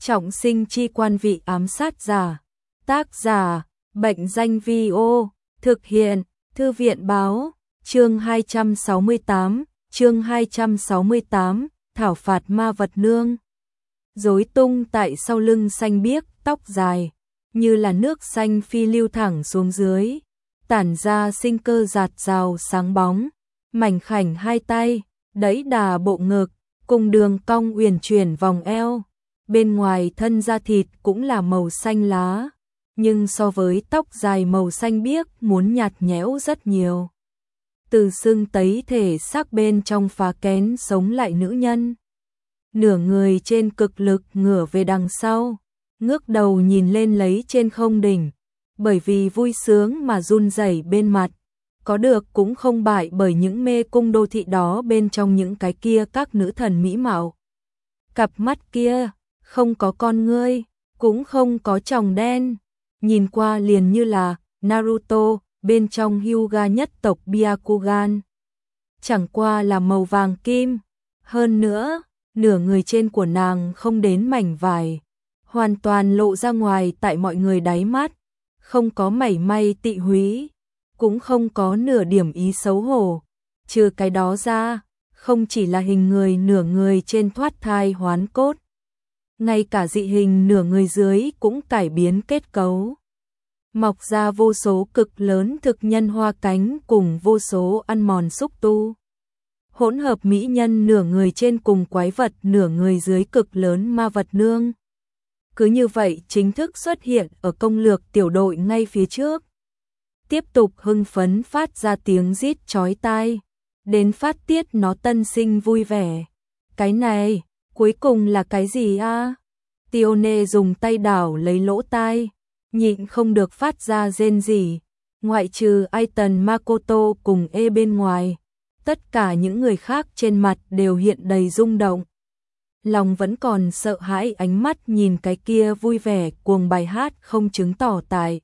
Trọng sinh chi quan vị ám sát giả. Tác giả, Bệnh danh Vi-ô, thực hiện, Thư viện báo, chương 268, thảo phạt ma vật nương. Rối tung tại sau lưng xanh biếc, tóc dài, như là nước xanh phi lưu thẳng xuống dưới, tản ra sinh cơ rạt rào sáng bóng, mảnh khảnh hai tay, đẩy đà bộ ngực, cùng đường cong uyển chuyển vòng eo. Bên ngoài thân da thịt cũng là màu xanh lá, nhưng so với tóc dài màu xanh biếc muốn nhạt nhẽo rất nhiều. Từ xương tấy thể xác bên trong phá kén sống lại nữ nhân. Nửa người trên cực lực ngửa về đằng sau, ngước đầu nhìn lên lấy trên không đỉnh, bởi vì vui sướng mà run rẩy bên mặt. Có được cũng không bại bởi những mê cung đô thị đó bên trong những cái kia các nữ thần mỹ mạo. Cặp mắt kia, không có con ngươi, cũng không có tròng đen, nhìn qua liền như là Naruto bên trong Hyuga nhất tộc Byakugan. Chẳng qua là màu vàng kim, hơn nữa, nửa người trên của nàng không đến mảnh vải, hoàn toàn lộ ra ngoài tại mọi người đáy mắt, không có mảy may tị húy, cũng không có nửa điểm ý xấu hổ. Trừ cái đó ra, không chỉ là hình người nửa người trên thoát thai hoán cốt, ngay cả dị hình nửa người dưới cũng cải biến kết cấu. Mọc ra vô số cực lớn thực nhân hoa cánh cùng vô số ăn mòn xúc tu. Hỗn hợp mỹ nhân nửa người trên cùng quái vật nửa người dưới cực lớn ma vật nương. Cứ như vậy chính thức xuất hiện ở công lược tiểu đội ngay phía trước. Tiếp tục hưng phấn phát ra tiếng rít chói tai, đến phát tiết nó tân sinh vui vẻ. Cái này, cuối cùng là cái gì a? Tione dùng tay đảo lấy lỗ tai, nhịn không được phát ra rên rỉ. Ngoại trừ Aiton Makoto cùng bên ngoài, tất cả những người khác trên mặt đều hiện đầy rung động. Lòng vẫn còn sợ hãi ánh mắt nhìn cái kia vui vẻ cuồng bài hát không chứng tỏ tại.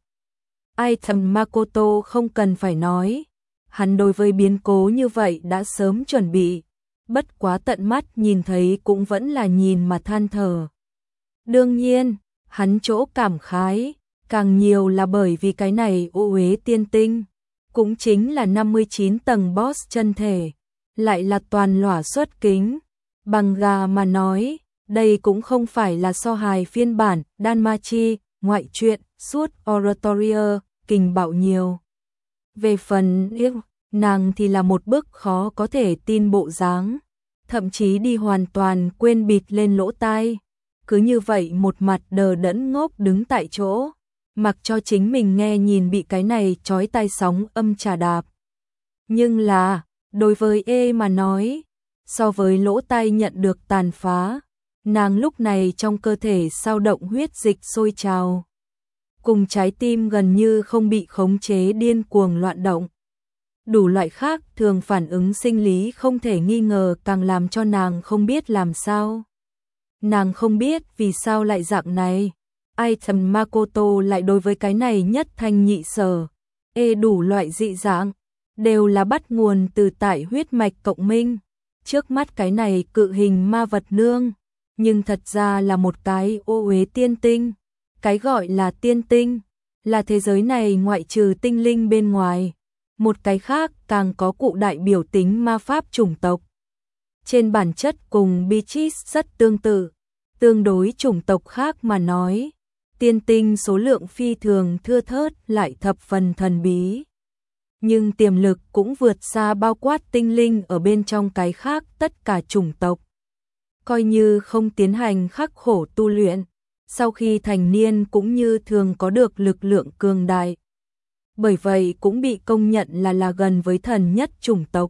Aiton Makoto không cần phải nói, hắn đối với biến cố như vậy đã sớm chuẩn bị, bất quá tận mắt nhìn thấy cũng vẫn là nhìn mà than thở. Đương nhiên, hắn chỗ cảm khái, càng nhiều là bởi vì cái này ô uế tiên tinh, cũng chính là 59 tầng boss chân thể, lại là toàn lỏa xuất kính. Bằng gà mà nói, đây cũng không phải là so hài phiên bản Danmachi, ngoại truyện, suốt Oratorio, kình bạo nhiều. Về phần yêu, nàng thì là một bức khó có thể tin bộ dáng, thậm chí đi hoàn toàn quên bịt lên lỗ tai. Cứ như vậy một mặt đờ đẫn ngốc đứng tại chỗ, mặc cho chính mình nghe nhìn bị cái này chói tai sóng âm trà đạp. Nhưng là, đối với mà nói, so với lỗ tai nhận được tàn phá, nàng lúc này trong cơ thể sao động huyết dịch sôi trào, cùng trái tim gần như không bị khống chế điên cuồng loạn động. Đủ loại khác thường phản ứng sinh lý không thể nghi ngờ càng làm cho nàng không biết làm sao. Nàng không biết vì sao lại dạng này. Aiton Makoto lại đối với cái này nhất thanh nhị sở. Đủ loại dị dạng, đều là bắt nguồn từ tại huyết mạch cộng minh. Trước mắt cái này cự hình ma vật nương, nhưng thật ra là một cái ô uế tiên tinh. Cái gọi là tiên tinh, là thế giới này ngoại trừ tinh linh bên ngoài. Một cái khác càng có cụ đại biểu tính ma pháp chủng tộc. Trên bản chất cùng Beatrice rất tương tự, tương đối chủng tộc khác mà nói, tiên tinh số lượng phi thường thưa thớt lại thập phần thần bí. Nhưng tiềm lực cũng vượt xa bao quát tinh linh ở bên trong cái khác tất cả chủng tộc. Coi như không tiến hành khắc khổ tu luyện, sau khi thành niên cũng như thường có được lực lượng cường đại. Bởi vậy cũng bị công nhận là gần với thần nhất chủng tộc.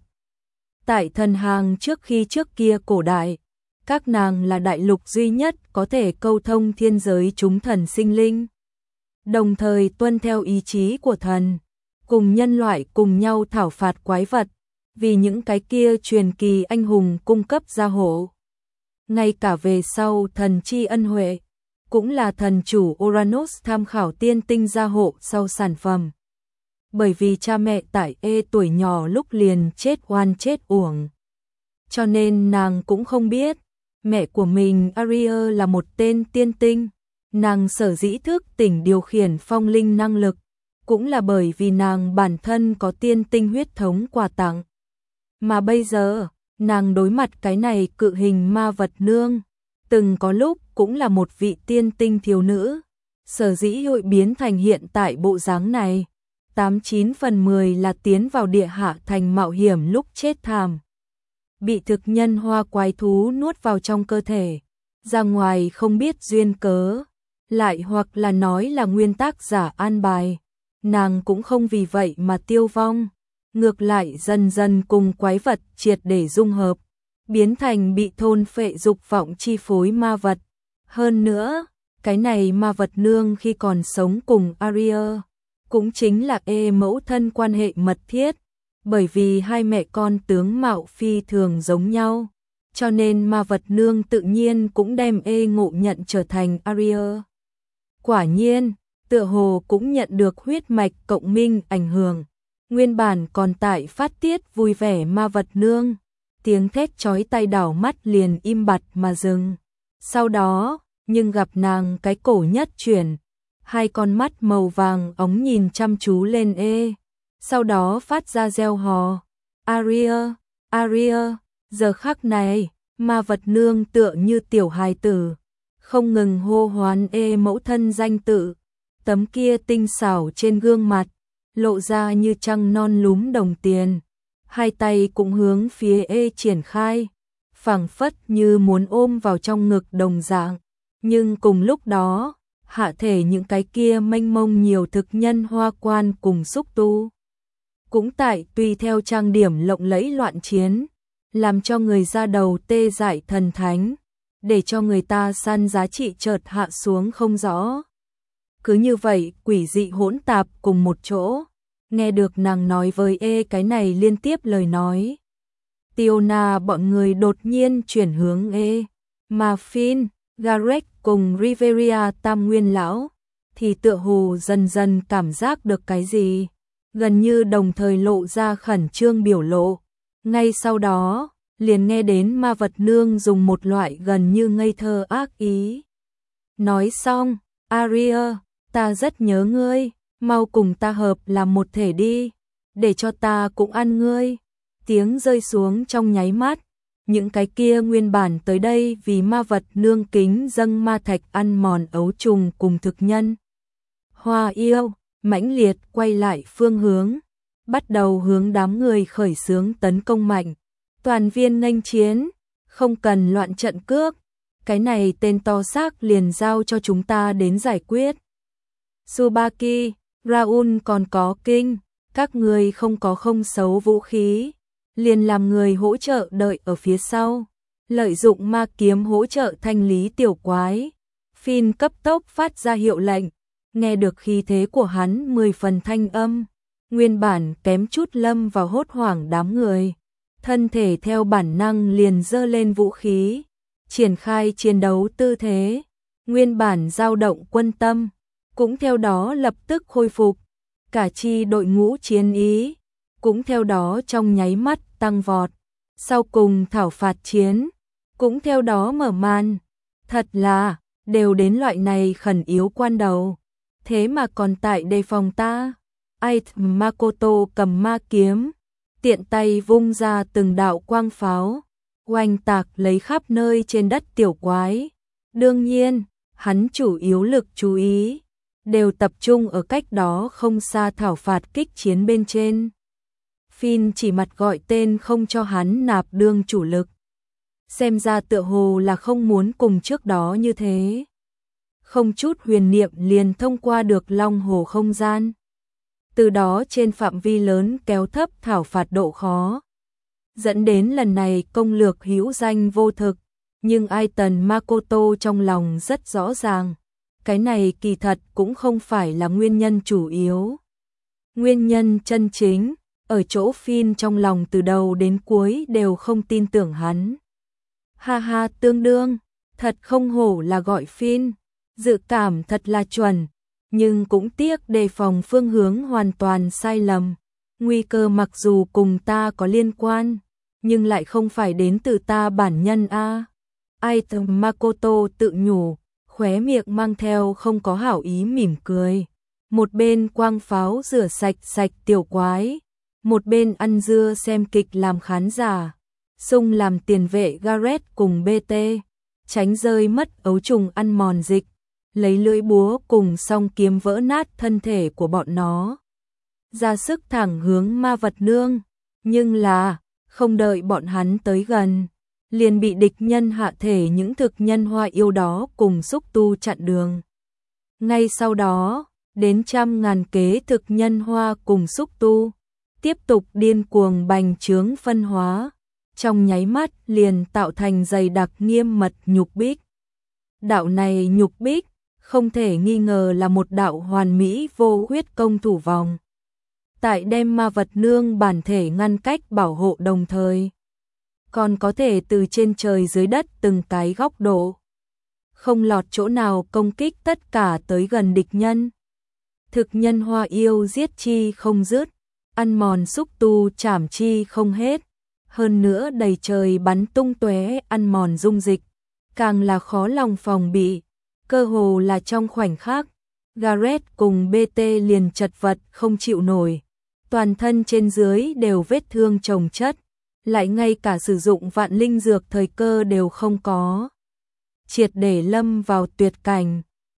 Tại thần hàng trước kia cổ đại, các nàng là đại lục duy nhất có thể câu thông thiên giới chúng thần sinh linh. Đồng thời tuân theo ý chí của thần, cùng nhân loại cùng nhau thảo phạt quái vật, vì những cái kia truyền kỳ anh hùng cung cấp gia hộ. Ngay cả về sau thần chi ân huệ, cũng là thần chủ Uranus tham khảo tiên tinh gia hộ sau sản phẩm. Bởi vì cha mẹ tại tuổi nhỏ lúc liền chết oan chết uổng. Cho nên nàng cũng không biết, Mẹ của mình Aria là một tên tiên tinh, nàng sở dĩ thức tỉnh điều khiển phong linh năng lực, cũng là bởi vì nàng bản thân có tiên tinh huyết thống quà tặng. Mà bây giờ, nàng đối mặt cái này cự hình ma vật nương, từng có lúc cũng là một vị tiên tinh thiếu nữ, sở dĩ hội biến thành hiện tại bộ dáng này. 89 phần 10 là tiến vào địa hạ thành mạo hiểm lúc chết thảm. Bị thực nhân hoa quái thú nuốt vào trong cơ thể, ra ngoài không biết duyên cớ, lại hoặc là nói là nguyên tác giả an bài. Nàng cũng không vì vậy mà tiêu vong, ngược lại dần dần cùng quái vật triệt để dung hợp, biến thành bị thôn phệ dục vọng chi phối ma vật. Hơn nữa, cái này ma vật nương khi còn sống cùng Aria, cũng chính là mẫu thân quan hệ mật thiết, bởi vì hai mẹ con tướng mạo phi thường giống nhau, cho nên ma vật nương tự nhiên cũng đem ngộ nhận trở thành Aria. Quả nhiên, tựa hồ cũng nhận được huyết mạch cộng minh ảnh hưởng, nguyên bản còn tại phát tiết vui vẻ ma vật nương, tiếng thét chói tai đảo mắt liền im bặt mà dừng. Sau đó, nhưng gặp nàng cái cổ nhất chuyển, hai con mắt màu vàng óng nhìn chăm chú lên sau đó phát ra reo hò. Aria, Aria, giờ khắc này, ma vật nương tựa như tiểu hài tử, không ngừng hô hoán mẫu thân danh tự, tấm kia tinh xảo trên gương mặt, lộ ra như trăng non lúm đồng tiền, hai tay cũng hướng phía triển khai, phảng phất như muốn ôm vào trong ngực đồng dạng, nhưng cùng lúc đó, hạ thể những cái kia mênh mông nhiều thực nhân hoa quan cùng xúc tu, cũng tại tùy theo trang điểm lộng lẫy loạn chiến, làm cho người ra đầu tê dại thần thánh, để cho người ta săn giá trị chợt hạ xuống không rõ. Cứ như vậy quỷ dị hỗn tạp cùng một chỗ, nghe được nàng nói với cái này liên tiếp lời nói. Tiona bọn người đột nhiên chuyển hướng mà Finn, Gareth cùng Riveria tam nguyên lão, thì tựa hồ dần dần cảm giác được cái gì, gần như đồng thời lộ ra khẩn trương biểu lộ. Ngay sau đó, liền nghe đến ma vật nương dùng một loại gần như ngây thơ ác ý. Nói xong, Aria, ta rất nhớ ngươi, mau cùng ta hợp làm một thể đi, để cho ta cũng ăn ngươi. Tiếng rơi xuống trong nháy mắt, những cái kia nguyên bản tới đây vì ma vật nương kính dâng ma thạch ăn mòn ấu trùng cùng thực nhân hoa yêu, mãnh liệt quay lại phương hướng, bắt đầu hướng đám người khởi xướng tấn công mạnh. Toàn viên nghênh chiến, không cần loạn trận cước, cái này tên to xác liền giao cho chúng ta đến giải quyết. Tsubaki, Raoul còn có Kinh, các người không có không xấu vũ khí, liền làm người hỗ trợ đợi ở phía sau, lợi dụng ma kiếm hỗ trợ thanh lý tiểu quái. Finn cấp tốc phát ra hiệu lệnh, nghe được khí thế của hắn 10 phần thanh âm, nguyên bản kém chút lâm vào hốt hoảng đám người, thân thể theo bản năng liền giơ lên vũ khí, triển khai chiến đấu tư thế, nguyên bản dao động quân tâm, cũng theo đó lập tức khôi phục, cả chi đội ngũ chiến ý, cũng theo đó trong nháy mắt tăng vọt, sau cùng thảo phạt chiến, cũng theo đó mở màn. Thật là, đều đến loại này khẩn yếu quan đầu, thế mà còn tại đề phòng ta. Ait Makoto cầm ma kiếm, tiện tay vung ra từng đạo quang pháo, oanh tạc lấy khắp nơi trên đất tiểu quái. Đương nhiên, hắn chủ yếu lực chú ý đều tập trung ở cách đó không xa thảo phạt kích chiến bên trên. Finn chỉ mặt gọi tên không cho hắn nạp đương chủ lực. Xem ra tựa hồ là không muốn cùng trước đó như thế. Không chút huyền niệm liền thông qua được long hồ không gian. Từ đó trên phạm vi lớn kéo thấp thảo phạt độ khó. Dẫn đến lần này công lược hữu danh vô thực. Nhưng Aiton Makoto trong lòng rất rõ ràng. Cái này kỳ thật cũng không phải là nguyên nhân chủ yếu. Nguyên nhân chân chính, ở chỗ Finn trong lòng từ đầu đến cuối đều không tin tưởng hắn. Ha ha tương đương, thật không hổ là gọi Finn, dự cảm thật là chuẩn, nhưng cũng tiếc đề phòng phương hướng hoàn toàn sai lầm. Nguy cơ mặc dù cùng ta có liên quan, nhưng lại không phải đến từ ta bản nhân a. Item Makoto tự nhủ, khóe miệng mang theo không có hảo ý mỉm cười. Một bên quang pháo rửa sạch sạch tiểu quái, một bên ăn dưa xem kịch làm khán giả. Sung làm tiền vệ Gareth cùng BT, tránh rơi mất ấu trùng ăn mòn dịch, lấy lưỡi búa cùng song kiếm vỡ nát thân thể của bọn nó. Ra sức thẳng hướng ma vật nương, nhưng là, không đợi bọn hắn tới gần, liền bị địch nhân hạ thể những thực nhân hoa yêu đó cùng xúc tu chặn đường. Ngay sau đó, đến trăm ngàn kế thực nhân hoa cùng xúc tu, tiếp tục điên cuồng bành trướng phân hóa, trong nháy mắt liền tạo thành dày đặc nghiêm mật nhục bích. Đạo này nhục bích, không thể nghi ngờ là một đạo hoàn mỹ vô huyết công thủ vòng. Tại đem ma vật nương bản thể ngăn cách bảo hộ đồng thời, còn có thể từ trên trời dưới đất từng cái góc độ, không lọt chỗ nào công kích tất cả tới gần địch nhân. Thực nhân hoa yêu giết chi không dứt, ăn mòn xúc tu chảm chi không hết, hơn nữa đầy trời bắn tung tóe ăn mòn dung dịch, càng là khó lòng phòng bị, cơ hồ là trong khoảnh khắc, Gareth cùng BT liền chật vật không chịu nổi, toàn thân trên dưới đều vết thương chồng chất, lại ngay cả sử dụng vạn linh dược thời cơ đều không có. Triệt để lâm vào tuyệt cảnh.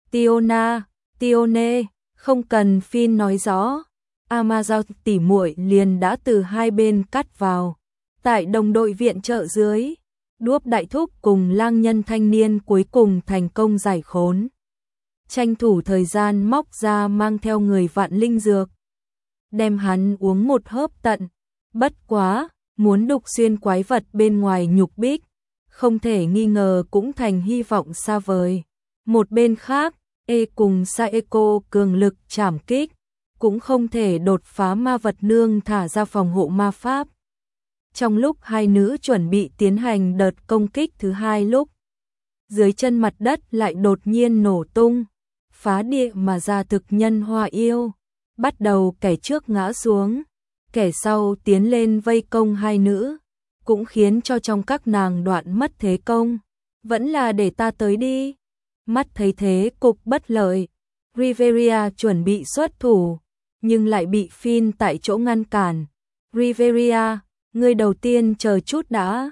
Tione, không cần Phin nói rõ, Amazon tỉ muội liền đã từ hai bên cắt vào. Tại đồng đội viện trợ dưới, Đuốc đại thúc cùng lang nhân thanh niên cuối cùng thành công giải khốn. Tranh thủ thời gian móc ra mang theo người vạn linh dược, đem hắn uống một hớp tận. Bất quá, muốn đục xuyên quái vật bên ngoài nhục bích, không thể nghi ngờ cũng thành hy vọng xa vời. Một bên khác, cùng Saeko cường lực trảm kích, cũng không thể đột phá ma vật nương thả ra phòng hộ ma pháp. Trong lúc hai nữ chuẩn bị tiến hành đợt công kích thứ hai lúc, dưới chân mặt đất lại đột nhiên nổ tung, phá địa mà ra thực nhân hoa yêu, bắt đầu kẻ trước ngã xuống, kẻ sau tiến lên vây công hai nữ, cũng khiến cho trong các nàng đoạn mất thế công. Vẫn là để ta tới đi. Mắt thấy thế cục bất lợi, Riveria chuẩn bị xuất thủ, nhưng lại bị Phin tại chỗ ngăn cản. Riveria, ngươi đầu tiên chờ chút đã.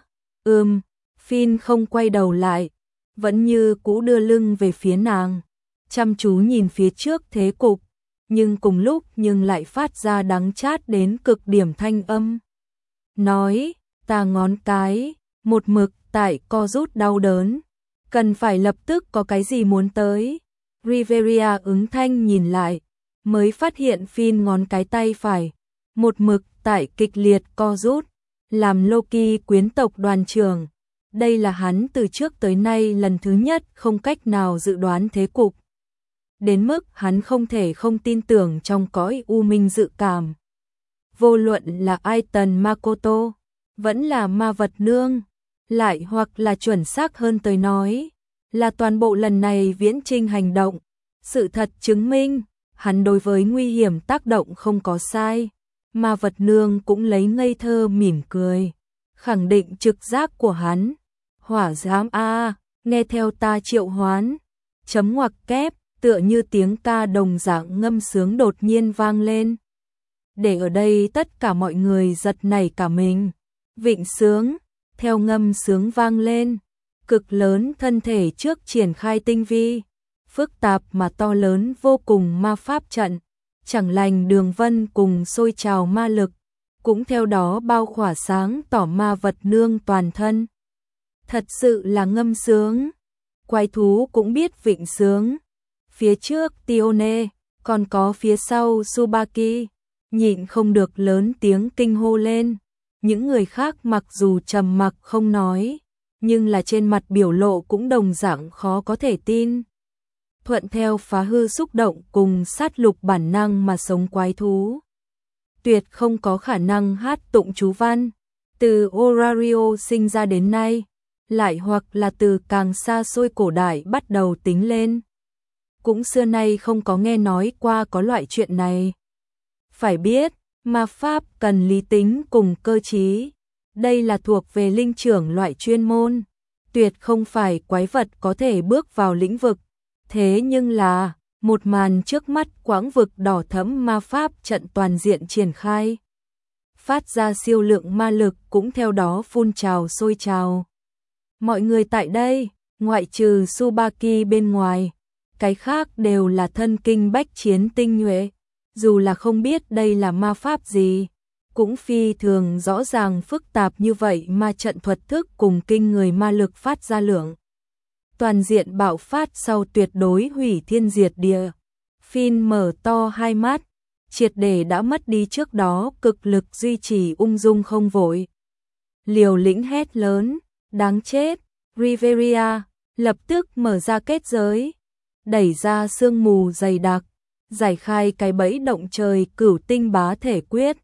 Phin không quay đầu lại, vẫn như cũ đưa lưng về phía nàng, chăm chú nhìn phía trước thế cục, nhưng cùng lúc lại phát ra đắng chát đến cực điểm thanh âm. Nói, ta ngón cái, một mực tại co rút đau đớn, cần phải lập tức có cái gì muốn tới. Riveria ứng thanh nhìn lại, mới phát hiện Phin ngón cái tay phải, một mực tại kịch liệt co rút, làm Loki quyến tộc đoàn trưởng. Đây là hắn từ trước tới nay lần thứ nhất không cách nào dự đoán thế cục. Đến mức hắn không thể không tin tưởng trong cõi u minh dự cảm. Vô luận là Aiton Makoto, vẫn là ma vật nương, lại hoặc là chuẩn xác hơn tới nói, là toàn bộ lần này viễn trinh hành động. Sự thật chứng minh, hắn đối với nguy hiểm tác động không có sai. Ma vật nương cũng lấy ngây thơ mỉm cười, khẳng định trực giác của hắn. Hỏa giám a, nghe theo ta triệu hoán. Chấm ngoặc kép, tựa như tiếng ca đồng dạng ngâm sướng đột nhiên vang lên. Để ở đây tất cả mọi người giật nảy cả mình. Vịnh sướng, theo ngâm sướng vang lên, cực lớn thân thể trước triển khai tinh vi, phức tạp mà to lớn vô cùng ma pháp trận, chẳng lành đường vân cùng sôi trào ma lực, cũng theo đó bao khỏa sáng tỏ ma vật nương toàn thân. Thật sự là ngâm sướng, quái thú cũng biết vịnh sướng. Phía trước Tione, còn có phía sau Tsubaki, nhịn không được lớn tiếng kinh hô lên. Những người khác mặc dù trầm mặc không nói, nhưng là trên mặt biểu lộ cũng đồng dạng khó có thể tin. Thuận theo phá hư xúc động cùng sát lục bản năng mà sống quái thú, tuyệt không có khả năng hát tụng chú văn. Từ Orario sinh ra đến nay, lại hoặc là từ càng xa xôi cổ đại bắt đầu tính lên, cũng xưa nay không có nghe nói qua có loại chuyện này. Phải biết, ma pháp cần lý tính cùng cơ trí, đây là thuộc về linh trưởng loại chuyên môn. tuyệt không phải quái vật có thể bước vào lĩnh vực. Thế nhưng là, một màn trước mắt quãng vực đỏ thẫm ma pháp trận toàn diện triển khai. Phát ra siêu lượng ma lực cũng theo đó phun trào sôi trào. Mọi người tại đây, ngoại trừ Tsubaki bên ngoài, cái khác đều là thân kinh bách chiến tinh nhuệ. Dù là không biết đây là ma pháp gì, cũng phi thường rõ ràng phức tạp như vậy mà trận thuật thức cùng kinh người ma lực phát ra lượng. Toàn diện bạo phát sau tuyệt đối hủy thiên diệt địa. Phin mở to hai mắt, triệt để đã mất đi trước đó cực lực duy trì ung dung không vội. Liều lĩnh hét lớn, đáng chết, Riveria, lập tức mở ra kết giới, đẩy ra sương mù dày đặc, giải khai cái bẫy động trời cửu tinh bá thể quyết.